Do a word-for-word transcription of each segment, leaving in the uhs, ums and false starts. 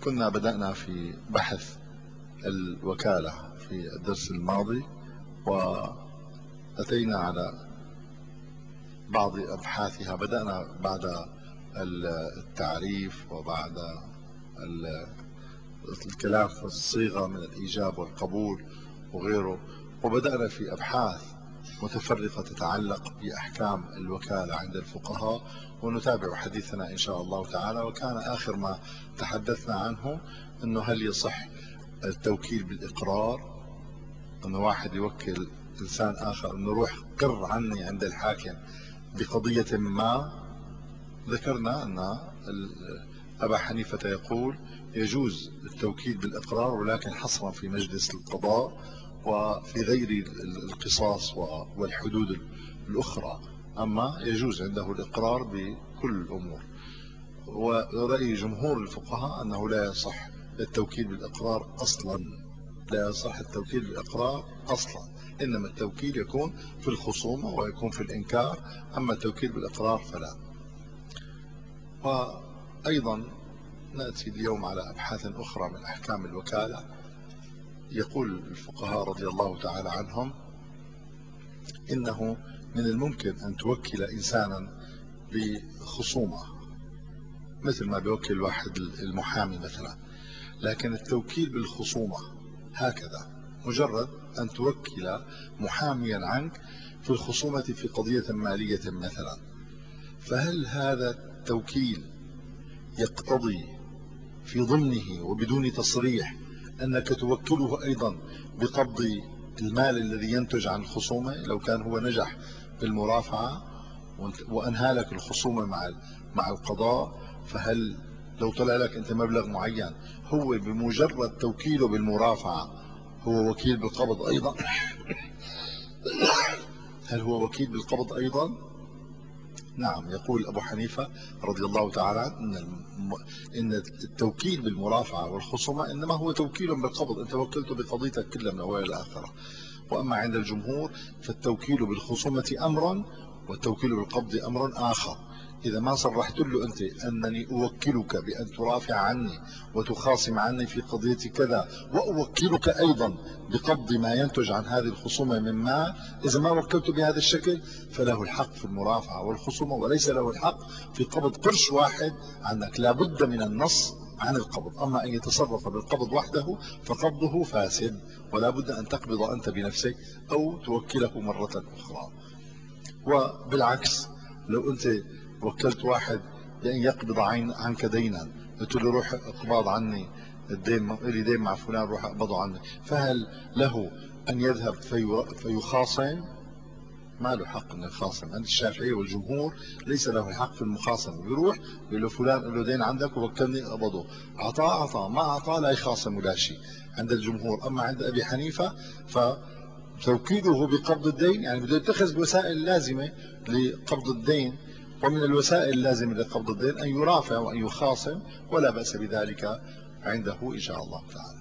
كنا بدأنا في بحث الوكالة في الدرس الماضي، وأتينا على بعض أبحاثها. بدأنا بعد التعريف وبعد الكلام في الصيغة من الإيجاب والقبول وغيره، وبدأنا في أبحاث متفرقة تتعلق بأحكام الوكالة عند الفقهاء، ونتابع حديثنا إن شاء الله تعالى. وكان آخر ما تحدثنا عنه أنه هل يصح التوكيل بالإقرار، أنه واحد يوكل إنسان آخر أنه روح قر عني عند الحاكم بقضية ما. ذكرنا أن أبا حنيفة يقول يجوز التوكيل بالإقرار، ولكن حصرا في مجلس القضاء وفي غير القصاص والحدود الأخرى، أما يجوز عنده الإقرار بكل الأمور. ورأي جمهور الفقهاء أنه لا يصح التوكيل بالإقرار أصلا، لا يصح التوكيل بالإقرار أصلا، إنما التوكيل يكون في الخصومة ويكون في الإنكار، أما التوكيل بالإقرار فلا. وأيضا نأتي اليوم على أبحاث أخرى من أحكام الوكالة. يقول الفقهاء رضي الله تعالى عنهم إنه من الممكن أن توكل إنسانا بخصومة مثل ما بيوكل واحد المحامي مثلا، لكن التوكيل بالخصومة هكذا مجرد أن توكل محاميا عنك في الخصومة في قضية مالية مثلا، فهل هذا التوكيل يقتضي في ضمنه وبدون تصريح أنك توكله أيضا بقبض المال الذي ينتج عن الخصومة؟ لو كان هو نجح بالمرافعة وأنهى لك الخصومة مع مع القضاء، فهل لو طلع لك أنت مبلغ معين هو بمجرد توكيله بالمرافعة هو وكيل بالقبض أيضا؟ هل هو وكيل بالقبض أيضا؟ نعم. يقول أبو حنيفة رضي الله تعالى عنه إن التوكيل بالمرافعة والخصومة إنما هو توكيل بالقبض، أنت وكلته بقضيتك كلها من أول الآخرة. وأما عند الجمهور فالتوكيل بالخصومة أمر والتوكيل بالقبض أمر آخر. إذا ما صرحت له أنت أنني أوكلك بأن ترافع عني وتخاصم عني في قضية كذا، وأوكلك أيضا بقبض ما ينتج عن هذه الخصومة من مال، إذا ما وكلت بهذا الشكل فله الحق في المرافعة والخصومة، وليس له الحق في قبض قرش واحد عنك. لا بد من النص عن القبض. أما أن يتصرف بالقبض وحده فقبضه فاسد، ولا بد أن تقبض أنت بنفسك أو توكله مرة أخرى. وبالعكس لو أنت وكلت واحد بأن يقبض عن عنك دينا، قلت له روح اقبض عني الدين، لي دين مع فلان روح اقبضه عني، فهل له أن يذهب في فيخاصم؟ ما له حق أن يخاصم. عند الشافعية والجمهور ليس له الحق في المخاصمة. بيروح بيقول له فلان له دين عندك ووكلني اقبضه، أعطاه أعطاه، ما أعطاه لا يخاصم ولا شيء عند الجمهور. أما عند أبي حنيفة فتوكيله بقبض الدين يعني بده يتخذ وسائل لازمة لقبض الدين، ومن الوسائل اللازمة لقبض الدين أن يرافع وأن يخاصم، ولا بأس بذلك عنده إن شاء الله تعالى.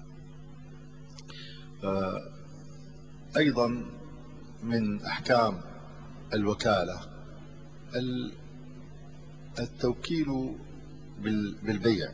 أيضا من أحكام الوكالة التوكيل بالبيع.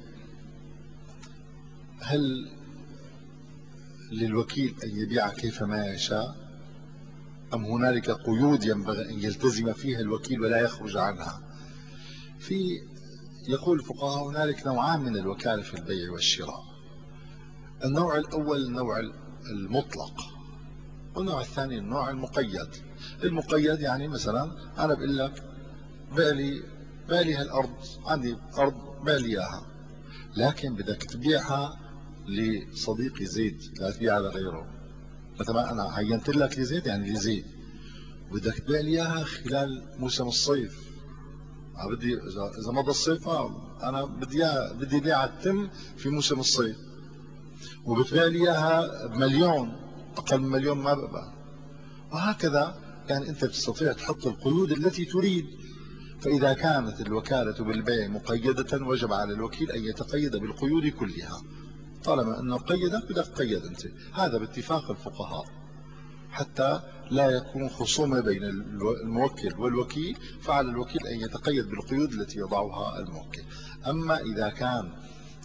هل للوكيل أن يبيع كيفما يشاء، أم هنالك قيود ينبغي أن يلتزم فيها الوكيل ولا يخرج عنها؟ في يقول الفقهاء هنالك نوعان من الوكالة في البيع والشراء. النوع الأول النوع المطلق، والنوع الثاني النوع المقيد. المقيد يعني مثلا أنا بقول لك بالي بالي هالأرض، عندي أرض بالياها، لكن بدك تبيعها لصديقي زيد، لا تبيعها لغيره. مثلا أنا عينت لك لزيد يعني لزيد، بدك تبيع لي اياها خلال موسم الصيف. بدي اذا اذا مضى الصيف انا بدي بدي بيعها تتم في موسم الصيف، وبتبيع لي اياها بمليون، اقل من مليون ما بقبل. وهكذا يعني انت بتستطيع تحط القيود التي تريد. فاذا كانت الوكالة بالبيع مقيدة وجب على الوكيل ان يتقيد بالقيود كلها. طالما انه قيدك بدك تقيد انت، هذا باتفاق الفقهاء، حتى لا يكون خصومة بين الموكل والوكيل، فعلى الوكيل أن يتقيد بالقيود التي يضعها الموكل. أما إذا كان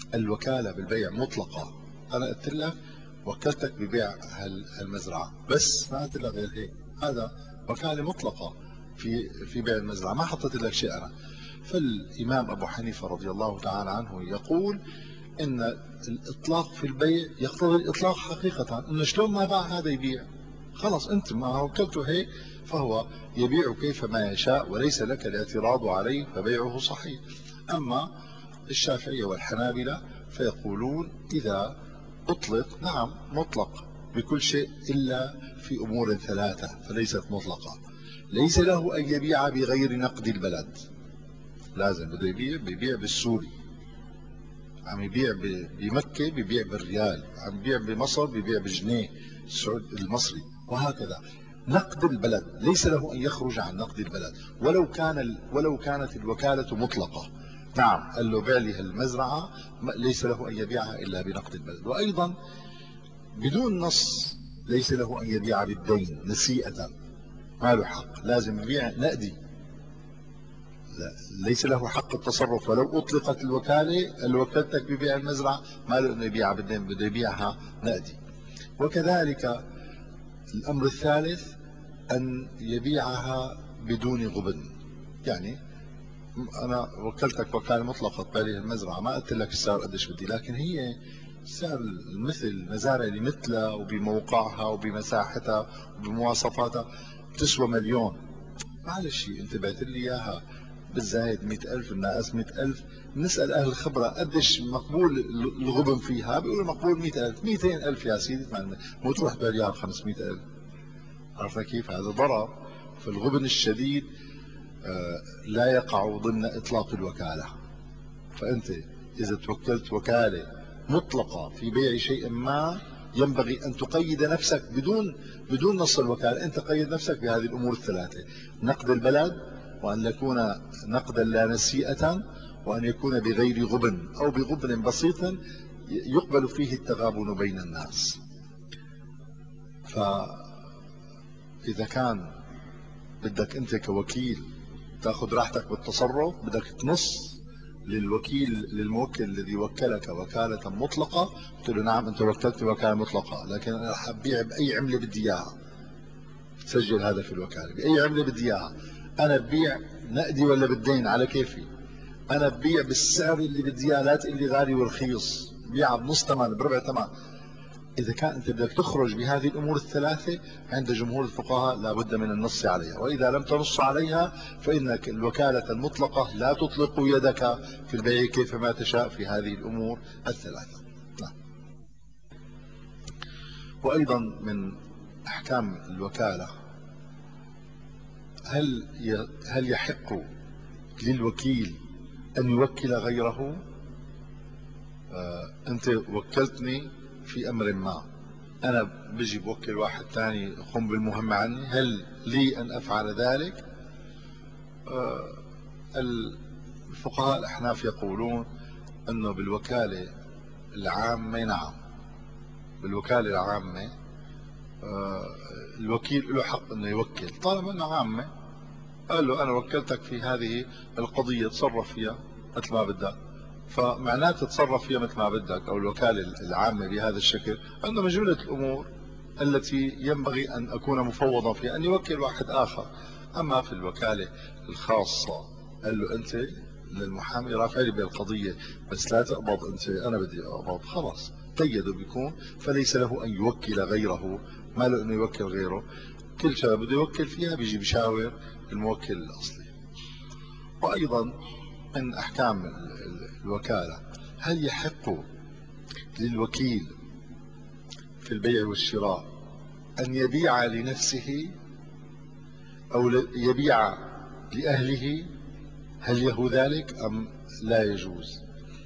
الوكالة بالبيع مطلقة. أنا قلت لك وكلتك ببيع هالمزرعة بس، ما قلت لك غير هيك. هذا وكالة مطلقة في في بيع المزرعة، ما حطيت لك شيء أنا. فالإمام أبو حنيفة رضي الله تعالى عنه يقول إن الإطلاق في البيع يقتضي الإطلاق حقيقة، إنه شلون ما باع هذا يبيع، خلص أنت ما وكلته هيك فهو يبيع كيفما يشاء وليس لك الاعتراض عليه فبيعه صحيح. أما الشافعية والحنابلة فيقولون إذا أطلق نعم مطلق بكل شيء إلا في أمور ثلاثة فليست مطلقة. ليس له أن يبيع بغير نقد البلد، لازم بده يبيع بيبيع بالسوري، عم يبيع بمكة بيبيع بالريال، عم يبيع بمصر بيبيع بالجنيه المصري، وهكذا. نقد البلد ليس له أن يخرج عن نقد البلد ولو كان ولو كانت الوكالة مطلقة. نعم قال له بيع لي المزرعة ليس له أن يبيعها إلا بنقد البلد. وأيضا بدون نص ليس له أن يبيع بالدين نسيئة، ما له حق، لازم يبيع نقدي. ليس له حق التصرف، ولو أطلقت الوكالة الوكالتك ببيع المزرعة ما له أنه يبيعها بالدين، بده يبيعها نقدي. وكذلك الأمر الثالث أن يبيعها بدون غبن. يعني أنا وكلتك وكالة مطلقة تبيع المزرعة، ما قلت لك السعر قديش بدي، لكن هي سعر مثل المزارع اللي مثلها وبموقعها وبمساحتها وبمواصفاتها بتسوى مليون. معلش انت بعت لي اياها بالزايد مئة ألف الناقص مئة ألف، نسأل أهل الخبرة قديش مقبول الغبن فيها، بيقولوا مقبول مئة ألف مئتين ألف يا سيدي، مو تروح تبيعها ب خمسمئة ألف. عرفت كيف؟ هذا ضرر. فالغبن الشديد لا يقع ضمن إطلاق الوكالة. فأنت إذا توكلت وكالة مطلقة في بيع شيء ما ينبغي أن تقيد نفسك بدون بدون نص الوكالة. أنت قيد نفسك بهذه الأمور الثلاثة: نقد البلد، وأن يكون نقدا لا نسيئة، وأن يكون بغير غبن أو بغبن بسيط يقبل فيه التغابن بين الناس. فإذا كان بدك أنت كوكيل تأخذ راحتك بالتصرف، بدك تنص للوكيل للموكل الذي وكلك وكالة مطلقة، قلت له نعم أنت وكلتني وكالة مطلقة، لكن أنا رح أبيع بأي عملة بدي إياها. تسجل هذا في الوكالة، بأي عملة بدي إياها. أنا ببيع نقدي ولا بالدين على كيفي، أنا ببيع بالسعر اللي بدي إياه، لا تقول لي غالي ورخيص، بيعها بنص ثمن بربع ثمن. إذا كان أنت بدك تخرج بهذه الأمور الثلاثة عند جمهور الفقهاء لابد من النص عليها، وإذا لم تنص عليها فإنك الوكالة المطلقة لا تطلق يدك في البيع كيفما تشاء في هذه الأمور الثلاثة. نعم. وأيضا من أحكام الوكالة، هل هل يحق للوكيل أن يوكل غيره؟ آه أنت وكلتني في أمر ما، أنا بجي بوكل واحد ثاني يقوم بالمهمة عني، هل لي أن أفعل ذلك؟ آه الفقهاء الأحناف يقولون أنه بالوكالة العامة نعم، بالوكالة العامة آه الوكيل له حق أنه يوكل طالما أنه عامة. قال له أنا وكلتك في هذه القضية تصرف فيها مثل ما بدك، فمعناته تتصرف فيها مثل ما بدك، أو الوكالة العامة بهذا الشكل أنه مجملة الأمور التي ينبغي أن أكون مفوضا فيها أن يوكل واحد آخر. أما في الوكالة الخاصة قال له أنت للمحامي رافع لي بالقضية بس لا تقبض أنت، أنا بدي أقبض، خلاص قيده بيكون، فليس له أن يوكل غيره، ما له أنه يوكل غيره. كل شيء بده يوكل فيها بيجي بيشاور الموكل الأصلي. وأيضا من أحكام الوكالة، هل يحق للوكيل في البيع والشراء أن يبيع لنفسه أو يبيع لأهله؟ هل له ذلك أم لا يجوز؟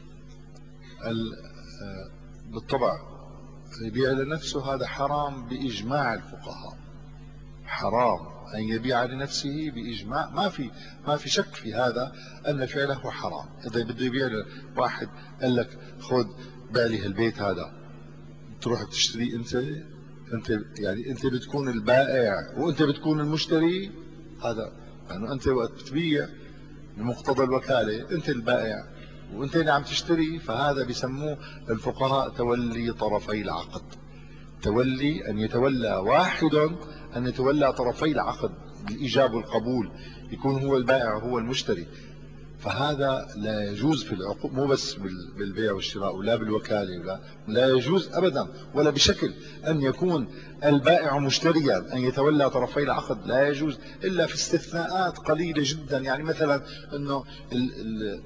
بالطبع يبيع لنفسه هذا حرام بإجماع الفقهاء، حرام أن يبيع لنفسه بإجماع، ما في ما في شك في هذا أن فعله حرام. إذا بده يبيع واحد قال لك خذ بيع لي البيت هذا، تروح تشتري أنت أنت يعني أنت بتكون البائع وأنت بتكون المشتري، هذا يعني أنت وقت بتبيع بمقتضى الوكالة أنت البائع وانت اللي عم تشتري، فهذا بيسموه الفقهاء تولي طرفي العقد. تولي أن يتولى واحد، أن يتولى طرفي العقد بالإيجاب والقبول، يكون هو البائع هو المشتري. فهذا لا يجوز في العقود، مو بس بالبيع والشراء ولا بالوكالة، ولا لا يجوز أبدا ولا بشكل أن يكون البائع مشتريا أن يتولى طرفي العقد، لا يجوز إلا في استثناءات قليلة جدا. يعني مثلا أنه ال ال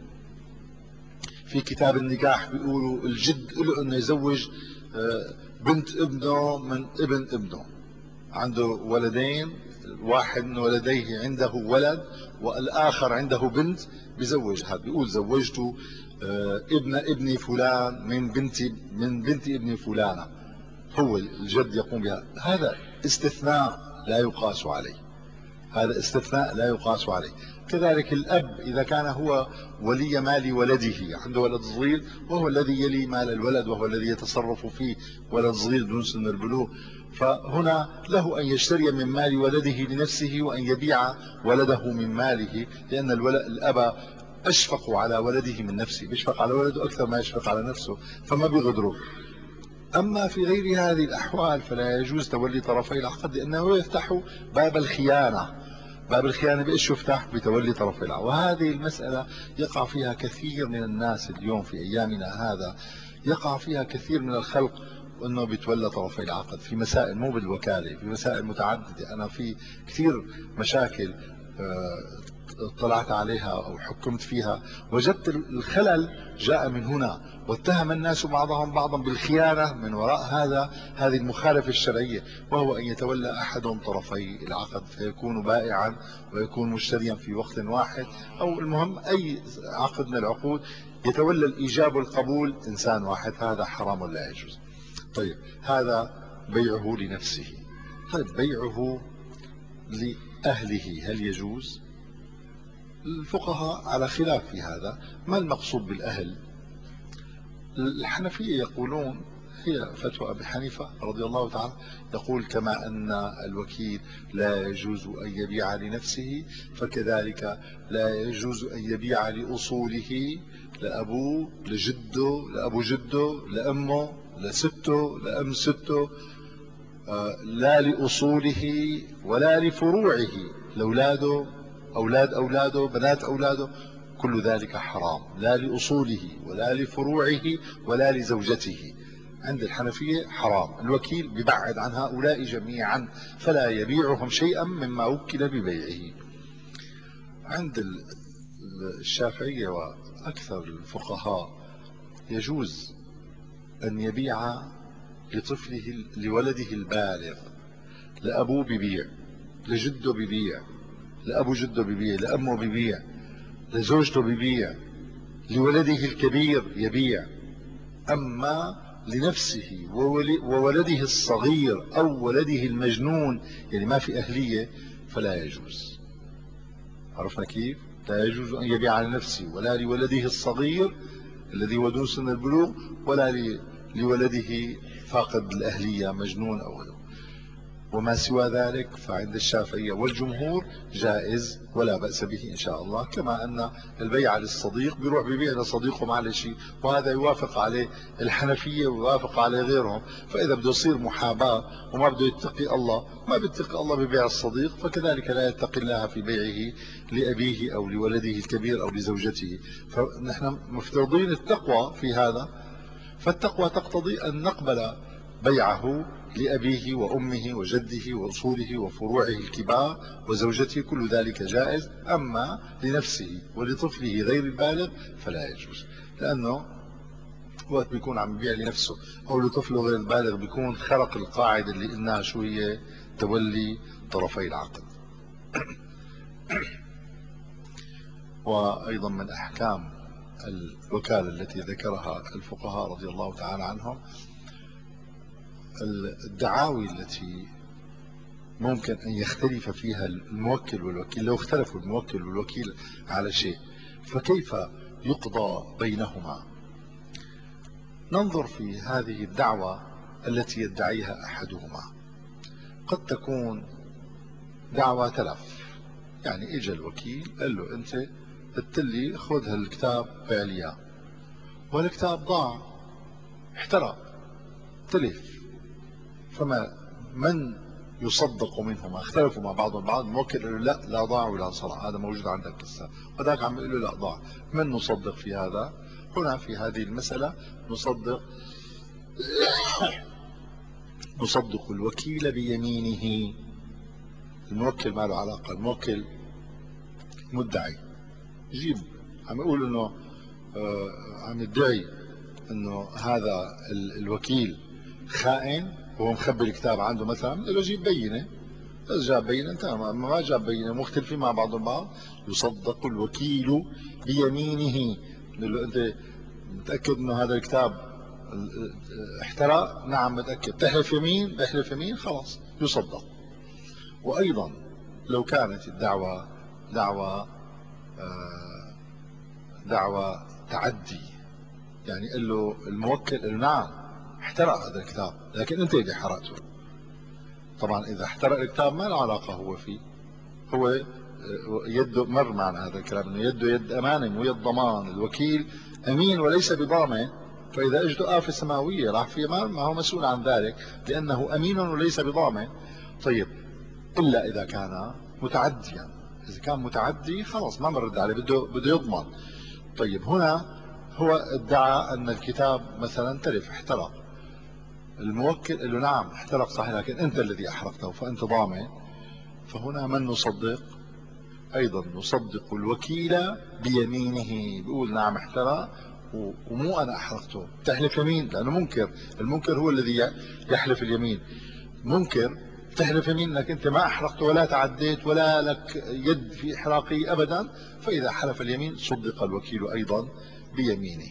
في كتاب النكاح بيقولوا الجد له أنه يزوج بنت ابنه من ابن ابنه، عنده ولدين، واحد من ولديه عنده ولد والآخر عنده بنت، بزوجها، بيقول زوجت ابن ابني فلان من بنتي من بنت ابني فلانة، هو الجد يقوم بها. هذا استثناء لا يقاس عليه، هذا استثناء لا يقاس عليه. كذلك الأب إذا كان هو ولي مال ولده، عنده ولد صغير وهو الذي يلي مال الولد وهو الذي يتصرف فيه، ولد صغير دون سن البلوغ، فهنا له أن يشتري من مال ولده لنفسه وأن يبيع ولده من ماله، لأن الأب أشفق على ولده من نفسه، بيشفق على ولده أكثر ما يشفق على نفسه، فما بيغدره. أما في غير هذه الأحوال فلا يجوز تولي طرفي العقد، لأنه يفتح باب الخيانة. باب الخيانة بإيش يفتح؟ بتولي طرفي العقد. وهذه المسألة يقع فيها كثير من الناس اليوم في أيامنا هذا، يقع فيها كثير من الخلق أنه بيتولى طرفي العقد في مسائل، مو بالوكالة، في مسائل متعددة. أنا في كثير مشاكل اطلعت عليها أو حكمت فيها، وجدت الخلل جاء من هنا، واتهم الناس بعضهم بعضا بالخيانة من وراء هذا هذه المخالفة الشرعية، وهو أن يتولى أحدهم طرفي العقد فيكون بائعا ويكون مشتريا في وقت واحد، أو المهم أي عقد من العقود يتولى الإيجاب والقبول إنسان واحد، هذا حرام لا يجوز. طيب هذا بيعه لنفسه. طيب بيعه لأهله هل يجوز؟ الفقهاء على خلاف في هذا. ما المقصود بالأهل؟ الحنفية يقولون، هي فتوى أبي حنيفة رضي الله تعالى، يقول كما أن الوكيل لا يجوز أن يبيع لنفسه، فكذلك لا يجوز أن يبيع لأصوله، لأبوه، لجده، لأبو جده، لأمه، لسته، لأم سته، لا لأصوله ولا لفروعه، لأولاده، أولاد أولاده، بنات أولاده، كل ذلك حرام، لا لأصوله ولا لفروعه ولا لزوجته. عند الحنفية حرام. الوكيل ببعد عن هؤلاء جميعا، فلا يبيعهم شيئا مما وكل ببيعه. عند الشافعية وأكثر الفقهاء يجوز أن يبيع لطفله، لولده البالغ، لأبوه ببيع، لجده ببيع، لأبو جده ببيع، لأمه ببيع، لزوجته ببيع، لولده الكبير يبيع. أما لنفسه وولده الصغير أو ولده المجنون، يعني ما في أهلية، فلا يجوز. عرفنا كيف؟ لا يجوز أن يبيع لنفسه ولا لولده الصغير الذي هو دون سن البلوغ، ولا لولده فاقد الأهلية مجنون أو غيره. وما سوى ذلك فعند الشافعية والجمهور جائز ولا بأس به إن شاء الله. كما أن البيع للصديق بيروح ببيع لصديقه ما عليه شيء، وهذا يوافق عليه الحنفية ويوافق عليه غيرهم. فإذا بده يصير محاباة وما بده يتقي الله، ما بيتقي الله ببيع الصديق، فكذلك لا يتقي الله في بيعه لأبيه أو لولده الكبير أو لزوجته. فنحن مفترضين التقوى في هذا، فالتقوى تقتضي أن نقبل بيعه لأبيه وأمه وجده وأصوله وفروعه الكبار وزوجته، كل ذلك جائز. أما لنفسه ولطفله غير البالغ فلا يجوز، لأنه وقت بيكون عم يبيع لنفسه أو لطفله غير البالغ بيكون خرق القاعدة اللي قلناها، شو هي؟ تولي طرفي العقد. وأيضا من أحكام الوكالة التي ذكرها الفقهاء رضي الله تعالى عنهم الدعاوي التي ممكن أن يختلف فيها الموكل والوكيل. لو اختلفوا الموكل والوكيل على شيء فكيف يقضى بينهما؟ ننظر في هذه الدعوة التي يدعيها أحدهما. قد تكون دعوة تلف، يعني اجى الوكيل قال له انت قلت لي خذ هالكتاب بيع لي اياه، والكتاب ضاع، احترق، تلف، فما من يصدق منهما؟ اختلفوا مع بعضهم البعض. الموكل قال له لا لا ضاع ولا انصرع، هذا موجود عندك لسه، وذاك عم يقول له لا ضاع. من نصدق في هذا؟ هنا في هذه المسألة نصدق نصدق الوكيل بيمينه. الموكل ما له علاقة، الموكل مدعي، جيب عم يقول انه آه عم يدعي انه هذا الوكيل خائن وهو مخبي الكتاب عنده مثلا، له جيب بينه. إذا جاب بينه انت، ما جاب بينه مختلفين مع بعض البعض، يصدق الوكيل بيمينه. له انت متأكد انه هذا الكتاب احترق؟ نعم متأكد. تحلف يمين؟ بحلف يمين، خلاص يصدق. وايضا لو كانت الدعوة دعوة دعوة تعدي، يعني قال له الموكل قال له نعم احترق هذا الكتاب لكن انت اللي حرقته. طبعا اذا احترق الكتاب ما له علاقة هو فيه، هو يده، مر معنا هذا الكلام انه يده يد امانه مو يد ضمان. الوكيل امين وليس بضامن، فاذا اجته آفة سماوية راح فيه ما, ما هو مسؤول عن ذلك لانه امين وليس بضامن. طيب الا اذا كان متعديا، اذا كان متعدي خلاص ما بنرد عليه، بده بده يضمن. طيب هنا هو ادعى ان الكتاب مثلا تلف احترق، الموكل قال له نعم احترق صحيح لكن انت الذي احرقته فانت ضامن. فهنا من نصدق؟ ايضا نصدق الوكيل بيمينه، بيقول نعم احترق ومو انا احرقته. تحلف يمين لانه منكر، المنكر هو الذي يحلف اليمين. منكر تحلف يمين انك انت ما احرقته ولا تعديت ولا لك يد في احراقه ابدا، فاذا حلف اليمين صدق الوكيل ايضا بيمينه.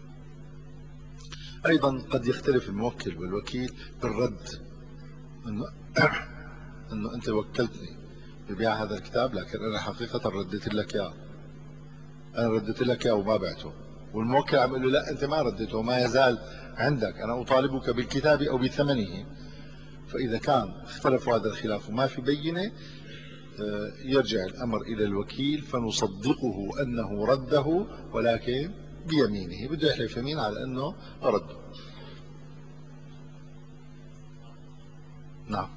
ايضا قد يختلف الموكل والوكيل بالرد، انه انه انت وكلتني ببيع هذا الكتاب لكن انا حقيقة رديت لك اياه، انا رديت لك اياه وما بعته. والموكل عم يقول له لا انت ما رديته وما يزال عندك، انا اطالبك بالكتاب او بثمنه. فاذا كان اختلفوا هذا الخلاف وما في بينة، يرجع الامر الى الوكيل فنصدقه انه رده ولكن بيمينه، بده يحلف يمين على انه رده. نعم.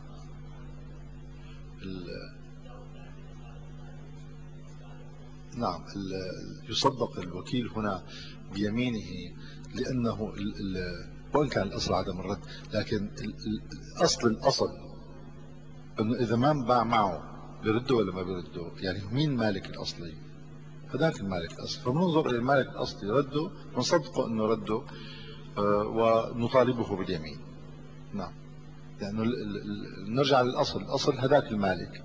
نعم يصدق الوكيل هنا بيمينه لأنه ال ال وإن كان الأصل عدم الرد، لكن الأصل الأصل أنه إذا ما انباع معه بيرده ولا ما بيرده. يعني مين مالك الأصلي؟ هذاك المالك الأصلي، فبننظر إلى المالك الأصلي رده نصدقه أنه رده ونطالبه باليمين. نعم، لأنه نرجع للأصل، الأصل هذاك المالك.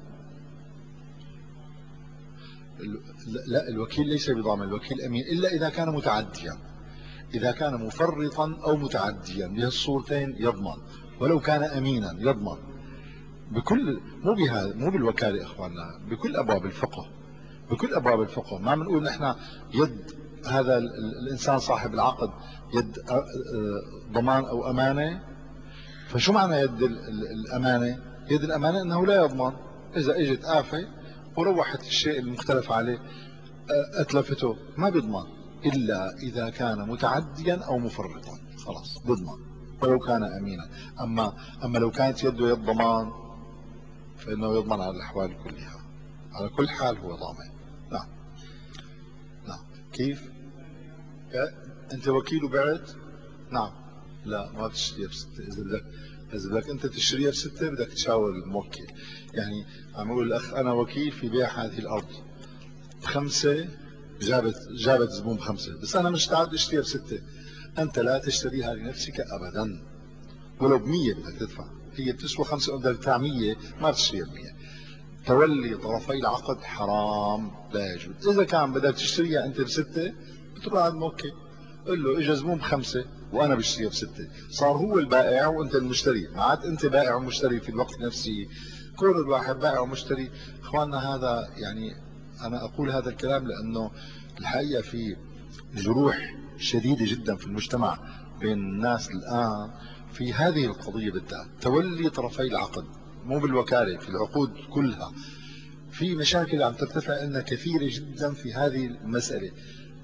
لا الوكيل ليس بضامن، الوكيل امين الا اذا كان متعديا. اذا كان مفرطا او متعديا بهالصورتين يضمن، ولو كان امينا يضمن. بكل مو بهذا مو بالوكاله يا اخواننا، بكل ابواب الفقه، بكل ابواب الفقه. ما بنقول نحن يد هذا الانسان صاحب العقد يد ضمان او امانه. فشو معنى يد الامانه؟ يد الامانه انه لا يضمن، اذا اجت آفة وروحت الشيء المختلف عليه اتلفته ما بيضمن الا اذا كان متعديا او مفرطا، خلاص بيضمن ولو كان امينا. اما اما لو كانت يده يد ضمان فانه يضمن على الاحوال كلها، على كل حال هو ضامن. نعم. نعم. كيف؟ انت وكيل وبعت؟ نعم. لا ما بتشتريها بستة، اذا بدك اذا بدك انت تشتريها بستة بدك تشاور الموكل. يعني عم يقول الاخ انا وكيل في بيع هذه الارض بخمسة، جابت جابت زبون بخمسة بس انا مستعد اشتريها بستة. انت لا تشتريها لنفسك ابدا، ولو بمية بدك تدفع، هي بتسوى خمسة بدك تدفع مية، ما تشتريها بمية. تولي طرفي العقد حرام لا يجوز. اذا كان بدك تشتريها انت بستة بتروح على الموكل قل له اجى زبون بخمسة وانا بشتريها بستة، صار هو البائع وانت المشتري، ما عاد انت بائع ومشتري في الوقت نفسه. كون الواحد بائع ومشتري اخواننا، هذا يعني انا اقول هذا الكلام لانه الحقيقة في جروح شديدة جدا في المجتمع بين الناس الان في هذه القضية بالذات، تولي طرفي العقد مو بالوكالة، في العقود كلها في مشاكل عم ترتفع لنا كثيرة جدا في هذه المسألة.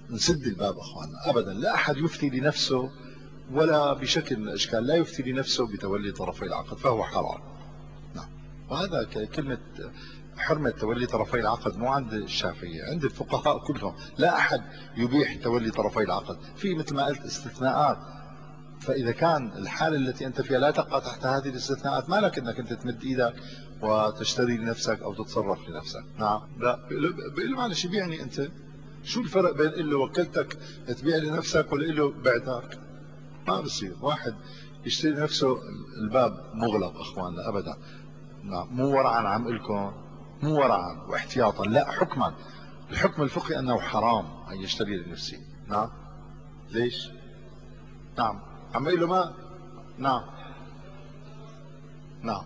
نسد الباب اخواننا، ابدا لا احد يفتي لنفسه ولا بشكل من الاشكال لا يفتي لنفسه بتولي طرفي العقد فهو حرام. نعم. وهذا كلمة حرمة تولي طرفي العقد مو عند الشافعية، عند الفقهاء كلهم لا احد يبيح تولي طرفي العقد، في مثل ما قلت استثناءات، فاذا كان الحالة التي انت فيها لا تقع تحت هذه الاستثناءات ما لك انك انت تمد ايدك وتشتري لنفسك او تتصرف لنفسك. نعم. لا بقول له معلش بيعني انت، شو الفرق بين اللي وكلتك تبيع لنفسك ولا له بعتك؟ ما بصير واحد يشتري نفسه الباب مغلق اخواننا ابدا. نعم. مو ورعا عم لكم، مو ورعا واحتياطا، لا حكما. الحكم الفقهي انه حرام ان يشتري لنفسه. نعم. ليش؟ نعم. عم له ما. نعم. نعم.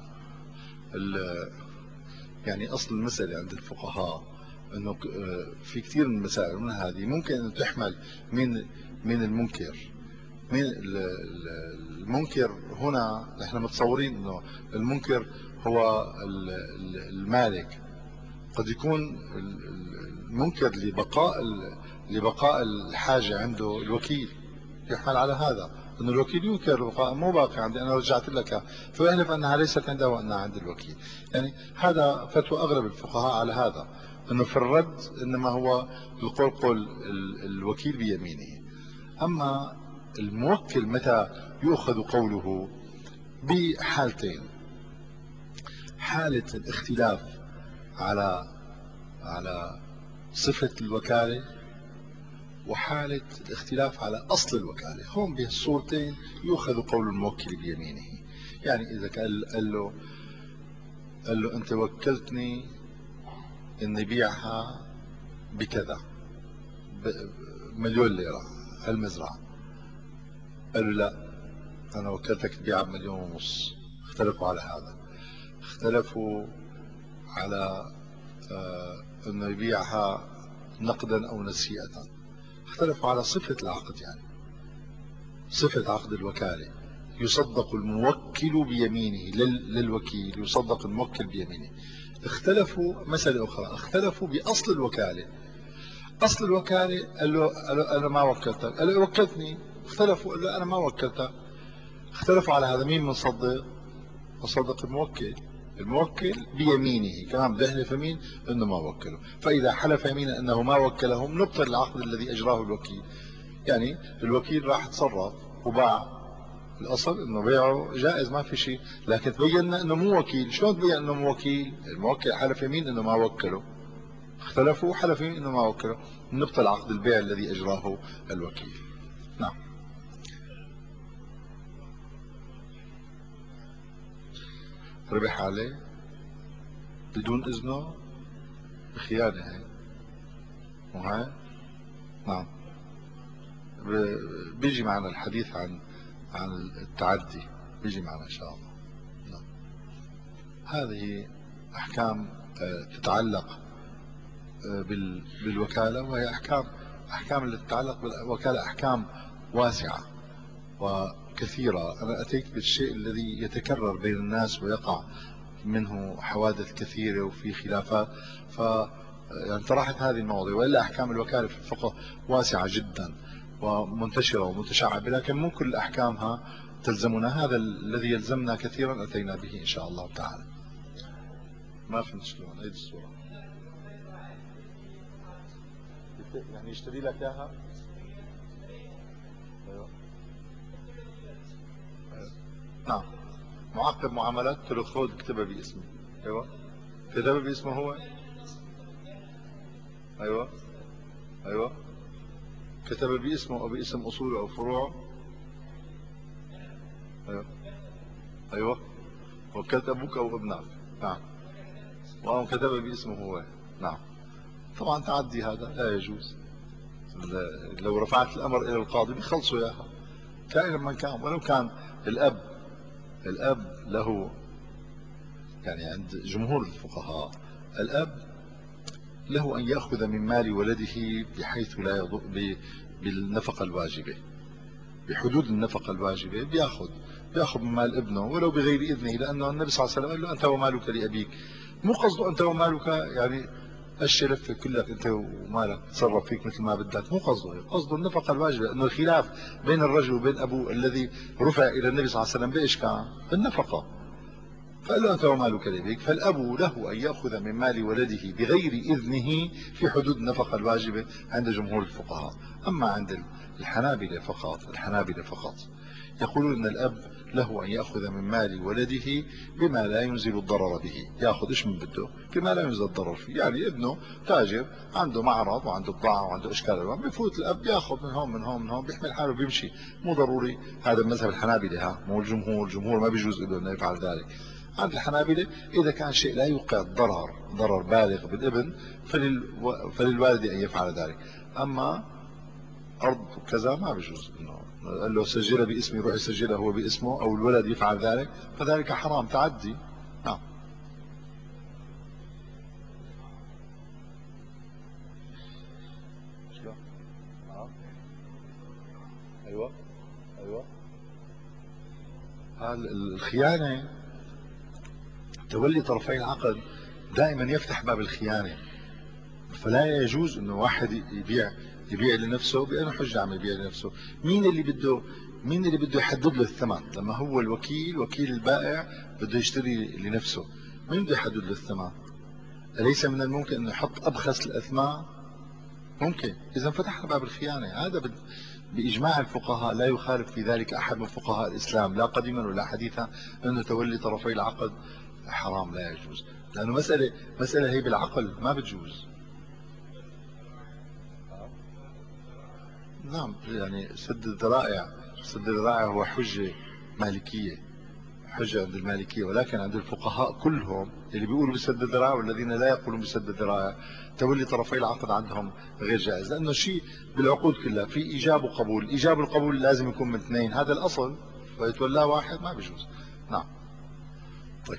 يعني اصل المسألة عند الفقهاء انه في كثير من المسائل من هذه ممكن ان تحمل من من المنكر. من المنكر هنا احنا متصورين انه المنكر هو المالك، قد يكون المنكر لبقاء لبقاء الحاجة عنده الوكيل، يحمل على هذا انه الوكيل ينكر البقاء مو باقي عندي انا رجعت لك، فيحلف انها ليست عنده وانها عند الوكيل. يعني هذا فتوى اغلب الفقهاء على هذا، انه في الرد انما هو القول قول الوكيل بيمينه. اما الموكل متى يؤخذ قوله؟ بحالتين: حالة الاختلاف على على صفة الوكالة، وحالة الاختلاف على أصل الوكالة. هون بهالصورتين يؤخذ قول الموكل بيمينه. يعني إذا قال له قال له أنت وكلتني إني بيعها بكذا مليون ليرة هالمزرعة، قال له لا أنا وكلتك تبيعها بمليون ونص. اختلفوا على هذا، اختلفوا على آه انه يبيعها نقدا او نسيئة، اختلفوا على صفة العقد، يعني صفة عقد الوكالة. يصدق الموكل بيمينه للوكيل، يصدق الموكل بيمينه. اختلفوا مسألة اخرى، اختلفوا باصل الوكالة. اصل الوكالة قال له, قال له انا ما وكلتك، قال له وكلتني. اختلفوا، قال له انا ما وكلتك. اختلفوا على هذا، مين بنصدق؟ نصدق الموكل. الموكل بيمينه كمان بده يحلف يمين انه ما وكله، فاذا حلف يمينا انه ما وكلهم نبطل العقد الذي اجراه الوكيل. يعني الوكيل راح تصرف وباع، الاصل انه بيعه جائز ما في شيء، لكن تبين انه مو وكيل. شلون تبين انه مو وكيل؟ الموكل حلف يمين انه ما وكله، اختلفوا حلف يمين انه ما وكله، نبطل عقد البيع الذي اجراه الوكيل. نعم. ربح عليه بدون اذنه بخيانة هي وهي. نعم. بيجي معنا الحديث عن عن التعدي، بيجي معنا ان شاء الله. نعم. هذه احكام تتعلق بالوكالة، وهي احكام احكام اللي تتعلق بالوكالة احكام واسعة وكثيرة. انا اتيت بالشيء الذي يتكرر بين الناس ويقع منه حوادث كثيرة وفي خلافات، ف يعني طرحت هذه المواضيع. والا احكام الوكالة في الفقه واسعة جدا ومنتشرة ومتشعبة، لكن مو كل احكامها تلزمنا. هذا الذي يلزمنا كثيرا اتينا به ان شاء الله تعالى. ما فهمت شلون هيدي الصورة؟ يعني يشتري لك اياها؟ ايوه. نعم. معقب معاملات، قلت له خذ اكتبها باسمي. ايوه. كتبها باسمه هو. ايوه. ايوه. كتب باسمه او باسم اصوله او فروعه. ايوه. ايوه. وكلت ابوك او ابنك. نعم. وهو كتب باسمه هو. نعم. طبعا تعدي هذا لا يجوز. لو رفعت الامر الى القاضي بيخلصوا اياها كائنا من كان، ولو كان الاب. الاب له، يعني عند جمهور الفقهاء الاب له ان ياخذ من مال ولده بحيث لا يضر بالنفقه الواجبه، بحدود النفقه الواجبه بياخذ بياخذ من مال ابنه ولو بغير اذنه، لانه النبي صلى الله عليه وسلم قال له انت ومالك لابيك. مو قصده انت ومالك يعني الشرف كلك انت ومالك تصرف فيك مثل ما بدك. مو قصده، قصده النفقه الواجبه، انه الخلاف بين الرجل وبين ابوه الذي رفع الى النبي صلى الله عليه وسلم بايش كان؟ بالنفقه. فقال له انت ومالك لابيك. فالاب له ان ياخذ من مال ولده بغير اذنه في حدود النفقه الواجبه عند جمهور الفقهاء. اما عند الحنابلة فقط، الحنابلة فقط يقولون ان الاب له ان ياخذ من مال ولده بما لا ينزل الضرر به. ياخذ ايش من بده بما لا ينزل الضرر فيه. يعني ابنه تاجر عنده معرض وعنده بضاعه وعنده اشكال الوان، بفوت الاب ياخذ من هون من هون من هون، بيحمل حاله بيمشي. مو ضروري. هذا مذهب الحنابلة، ها مو الجمهور. الجمهور ما بيجوز له انه يفعل ذلك. عند الحنابلة إذا كان شيء لا يوقع ضرر ضرر بالغ بالابن فلل فللوالد أن يفعل ذلك. أما أرض كذا ما بيجوز إنه قال له سجلها باسمي، روح يسجلها هو باسمه، أو الولد يفعل ذلك، فذلك حرام، تعدي. نعم. ايوه ايوه. الخيانة، تولي طرفي العقد دائما يفتح باب الخيانة. فلا يجوز انه واحد يبيع يبيع لنفسه بأنه حجة عم يبيع لنفسه. مين اللي بده مين اللي بده يحدد له الثمن؟ لما هو الوكيل، وكيل البائع بده يشتري لنفسه، مين بده يحدد له الثمن؟ أليس من الممكن انه يحط ابخس الاثمان؟ ممكن. اذا فتحنا باب الخيانة. هذا بد... باجماع الفقهاء لا يخالف في ذلك احد من فقهاء الاسلام لا قديما ولا حديثا، انه تولي طرفي العقد حرام لا يجوز. لانه مسألة مسألة هي بالعقل ما بتجوز. نعم. يعني سد الذرائع، سد الذرائع هو حجة مالكية، حجة عند المالكية. ولكن عند الفقهاء كلهم اللي بيقولوا بسد الذرائع والذين لا يقولون بسد الذرائع، تولي طرفي العقد عندهم غير جائز. لأنه شيء بالعقود كلها في إيجاب وقبول. إيجاب القبول لازم يكون من اثنين، هذا الأصل، فيتولاه واحد ما بيجوز. نعم. طيب،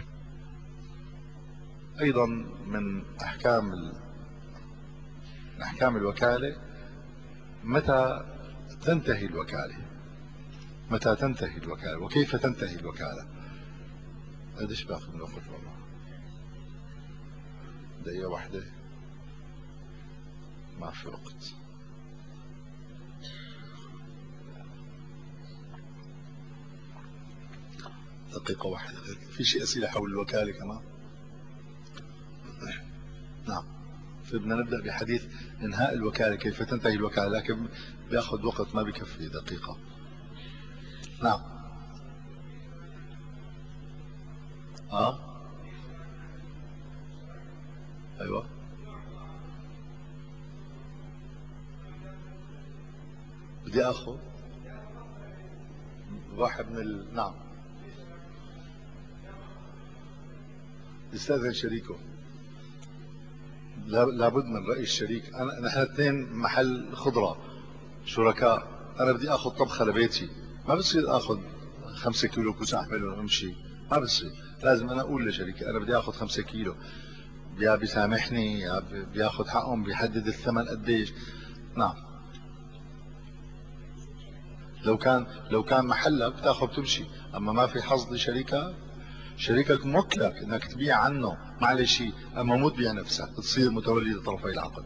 أيضا من أحكام ال... من أحكام الوكالة متى تنتهي الوكالة. متى تنتهي الوكالة وكيف تنتهي الوكالة. قديش باقي من الوقت والله؟ دقيقة واحدة. ما في وقت. دقيقة واحدة. في شيء أسئلة حول الوكالة كمان؟ نعم. فبدنا نبدأ بحديث إنهاء الوكالة، كيف تنتهي الوكالة، لكن بياخذ وقت ما بكفي دقيقة. نعم. اه ايوه. بدي اخذ واحد من ال... نعم. يستأذن شريكه. لا- لابد من رأي الشريك. انا نحن اثنين محل خضرة شركاء، انا بدي اخذ طبخة لبيتي، ما بصير اخذ خمسة كيلو كوس احمل وامشي، ما بصير. لازم انا اقول لشريكي انا بدي اخذ خمسة كيلو، يا بيسامحني يا بياخذ حقهم، بيحدد الثمن قديش. نعم. لو كان لو كان محلك تاخذ تمشي. اما ما في حظ لشريكك، شريكك موكلك انك تبيع عنه، معلش شيء، اما مو تبيع نفسك تصير متولي لطرفي العقد.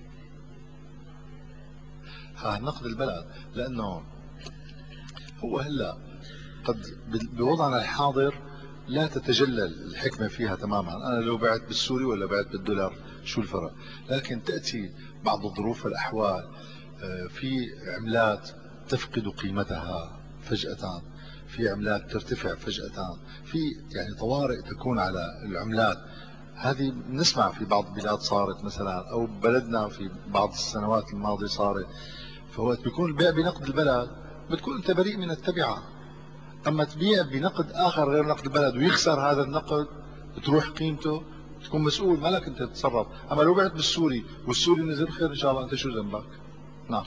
ها نقد البلد. لانه هو هلا قد بوضعنا الحاضر لا تتجلى الحكمة فيها تماما. أنا لو بعت بالسوري ولا بعت بالدولار شو الفرق؟ لكن تأتي بعض الظروف والأحوال، آه، في عملات تفقد قيمتها فجأة، في عملات ترتفع فجأة، في يعني طوارئ تكون على العملات. هذه نسمع في بعض البلاد صارت مثلا، أو بلدنا في بعض السنوات الماضية صارت. فوقت بيكون البيع بنقد البلد بتكون أنت بريء من التبعة. اما تبيع بنقد اخر غير نقد البلد ويخسر هذا النقد، تروح قيمته، تكون مسؤول، مالك انت تتصرف. اما لو بعت بالسوري والسوري نزل، خير ان شاء الله، انت شو ذنبك. نعم.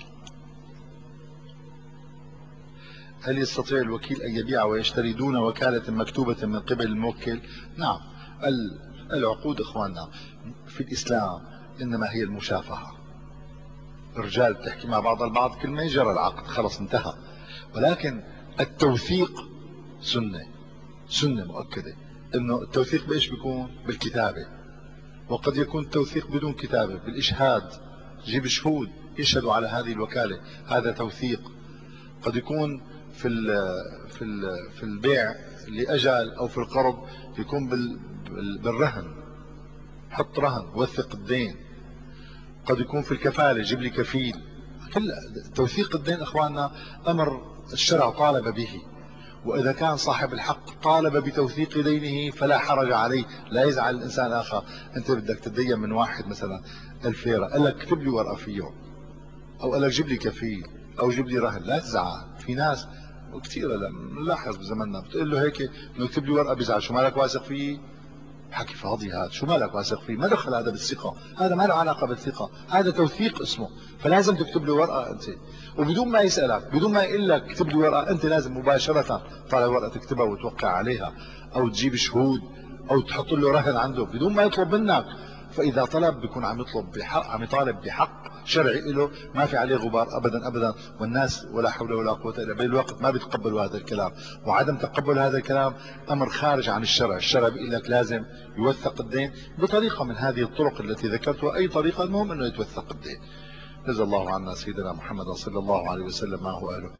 هل يستطيع الوكيل ان يبيع ويشتري دون وكالة مكتوبة من قبل الموكل؟ نعم. العقود اخواننا في الاسلام انما هي المشافهة. الرجال بتحكي مع بعض البعض كلمة جرى العقد خلص انتهى. ولكن التوثيق سنة، سنة مؤكدة. انه التوثيق بايش بيكون؟ بالكتابة. وقد يكون التوثيق بدون كتابة بالإشهاد، جيب شهود يشهدوا على هذه الوكالة، هذا توثيق. قد يكون في ال في ال في البيع لأجل أو في القرض يكون بالرهن، حط رهن وثق الدين. قد يكون في الكفالة جيب لي كفيل. كل توثيق الدين اخواننا امر الشرع طالب به، واذا كان صاحب الحق طالب بتوثيق دينه فلا حرج عليه، لا يزعل الانسان اخر. انت بدك تدين من واحد مثلا ألف ليرة، قال لك اكتب لي ورقة فيه، او قال لك جيب لي كفيل او جيب لي رهن، لا تزعل. في ناس كثير نلاحظ بزمننا بتقول له هيك انه اكتب لي ورقة بيزعل، شو مالك واثق فيه؟ حكي فاضي هذا، شو مالك واثق فيه؟ ما دخل هذا بالثقة، هذا ما له علاقة بالثقة، هذا توثيق اسمه. فلازم تكتب له ورقة انت، وبدون ما يسألك، بدون ما يقول لك اكتب لي ورقة، انت لازم مباشرة طالع ورقة تكتبها وتوقع عليها، او تجيب شهود، او تحط له رهن عنده بدون ما يطلب منك. فاذا طلب بيكون عم يطلب بحق، عم يطالب بحق شرعي له ما في عليه غبار ابدا ابدا. والناس ولا حول ولا قوه الا بالله بالوقت ما بيتقبلوا هذا الكلام، وعدم تقبل هذا الكلام امر خارج عن الشرع. الشرع بيقول لك لازم يوثق الدين بطريقه من هذه الطرق التي ذكرتها، اي طريقه، المهم انه يتوثق الدين. جزا الله عنا سيدنا محمد صلى الله عليه وسلم ما هو اهله.